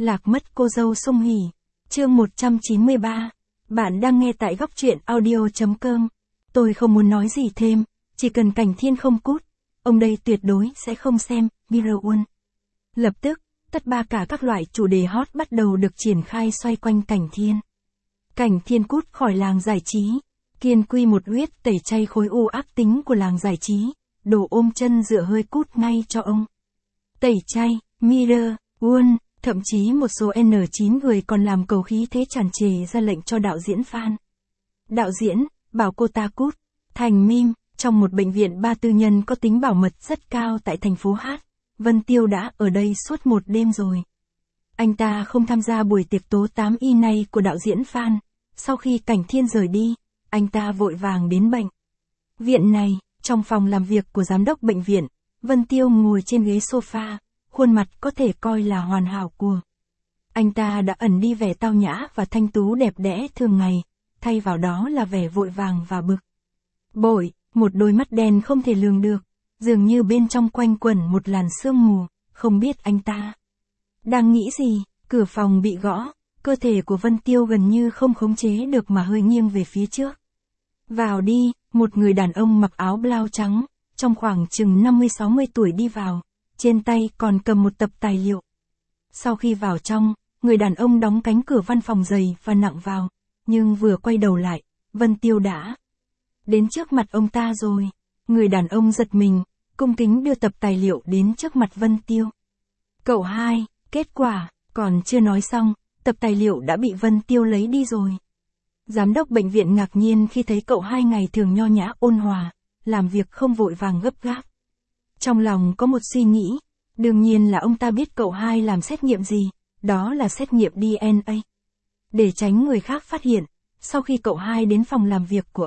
Lạc mất cô dâu Song Hỷ. Chương 193. Bạn đang nghe tại góc truyện audio.com. Tôi không muốn nói gì thêm, chỉ cần Cảnh Thiên không cút, ông đây tuyệt đối sẽ không xem Mirror One. Lập tức, tất cả các loại chủ đề hot bắt đầu được triển khai xoay quanh Cảnh Thiên. Cảnh Thiên cút khỏi làng giải trí, kiên quy một huyết tẩy chay khối u ác tính của làng giải trí, đồ ôm chân dựa hơi cút ngay cho ông. Tẩy chay, Mirror One, thậm chí một số N9 người còn làm cầu khí thế tràn trề ra lệnh cho đạo diễn Phan. Đạo diễn, bảo cô ta cút, thành meme, trong một bệnh viện ba tư nhân có tính bảo mật rất cao tại thành phố H. Vân Tiêu đã ở đây suốt một đêm rồi. Anh ta không tham gia buổi tiệc tố 8Y này của đạo diễn Phan. Sau khi Cảnh Thiên rời đi, anh ta vội vàng đến bệnh viện này, trong phòng làm việc của giám đốc bệnh viện. Vân Tiêu ngồi trên ghế sofa, khuôn mặt có thể coi là hoàn hảo của anh ta đã ẩn đi vẻ tao nhã và thanh tú đẹp đẽ thường ngày, thay vào đó là vẻ vội vàng và bực bội, một đôi mắt đen không thể lường được, dường như bên trong quanh quẩn một làn sương mù, không biết anh ta đang nghĩ gì. Cửa phòng bị gõ, cơ thể của Vân Tiêu gần như không khống chế được mà hơi nghiêng về phía trước. Vào đi, một người đàn ông mặc áo blau trắng, trong khoảng chừng 50-60 tuổi đi vào, trên tay còn cầm một tập tài liệu. Sau khi vào trong, người đàn ông đóng cánh cửa văn phòng dày và nặng vào, nhưng vừa quay đầu lại, Vân Tiêu đã đến trước mặt ông ta rồi. Người đàn ông giật mình, cung kính đưa tập tài liệu đến trước mặt Vân Tiêu. Cậu hai, kết quả, còn chưa nói xong, tập tài liệu đã bị Vân Tiêu lấy đi rồi. Giám đốc bệnh viện ngạc nhiên khi thấy cậu hai ngày thường nho nhã ôn hòa, làm việc không vội vàng gấp gáp. Trong lòng có một suy nghĩ, đương nhiên là ông ta biết cậu hai làm xét nghiệm gì, đó là xét nghiệm DNA. Để tránh người khác phát hiện, sau khi cậu hai đến phòng làm việc của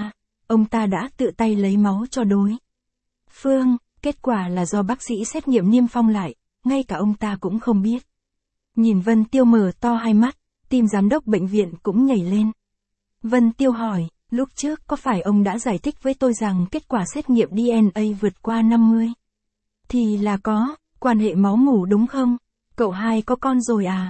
ông ta đã tự tay lấy máu cho đối phương, kết quả là do bác sĩ xét nghiệm niêm phong lại, ngay cả ông ta cũng không biết. Nhìn Vân Tiêu mở to hai mắt, tim giám đốc bệnh viện cũng nhảy lên. Vân Tiêu hỏi, lúc trước có phải ông đã giải thích với tôi rằng kết quả xét nghiệm DNA vượt qua 50? Thì là có, quan hệ máu mủ đúng không? Cậu hai có con rồi à?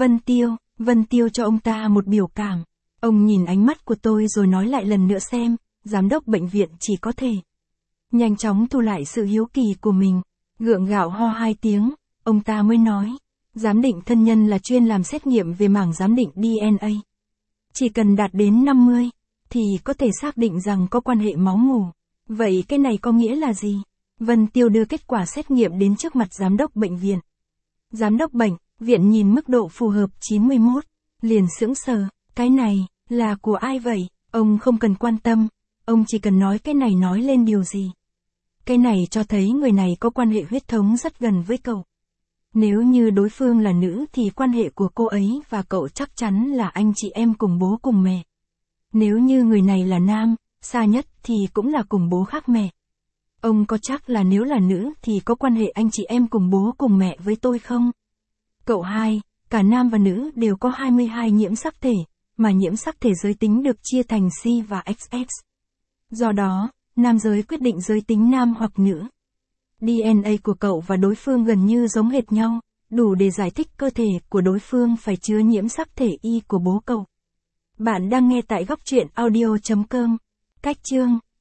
Vân Tiêu cho ông ta một biểu cảm. Ông nhìn ánh mắt của tôi rồi nói lại lần nữa xem, giám đốc bệnh viện chỉ có thể nhanh chóng thu lại sự hiếu kỳ của mình. Gượng gạo ho 2 tiếng, ông ta mới nói, giám định thân nhân là chuyên làm xét nghiệm về mảng giám định DNA. Chỉ cần đạt đến 50, thì có thể xác định rằng có quan hệ máu mủ. Vậy cái này có nghĩa là gì? Vân Tiêu đưa kết quả xét nghiệm đến trước mặt giám đốc bệnh viện. Giám đốc bệnh viện nhìn mức độ phù hợp 91, liền sững sờ, cái này, là của ai vậy? Ông không cần quan tâm, ông chỉ cần nói cái này nói lên điều gì. Cái này cho thấy người này có quan hệ huyết thống rất gần với cậu. Nếu như đối phương là nữ thì quan hệ của cô ấy và cậu chắc chắn là anh chị em cùng bố cùng mẹ. Nếu như người này là nam, xa nhất thì cũng là cùng bố khác mẹ. Ông có chắc là nếu là nữ thì có quan hệ anh chị em cùng bố cùng mẹ với tôi không? Cậu hai, cả nam và nữ đều có 22 nhiễm sắc thể, mà nhiễm sắc thể giới tính được chia thành C và XX. Do đó, nam giới quyết định giới tính nam hoặc nữ. DNA của cậu và đối phương gần như giống hệt nhau, đủ để giải thích cơ thể của đối phương phải chứa nhiễm sắc thể Y của bố cậu. Bạn đang nghe tại góc truyện audio.com. Cách chương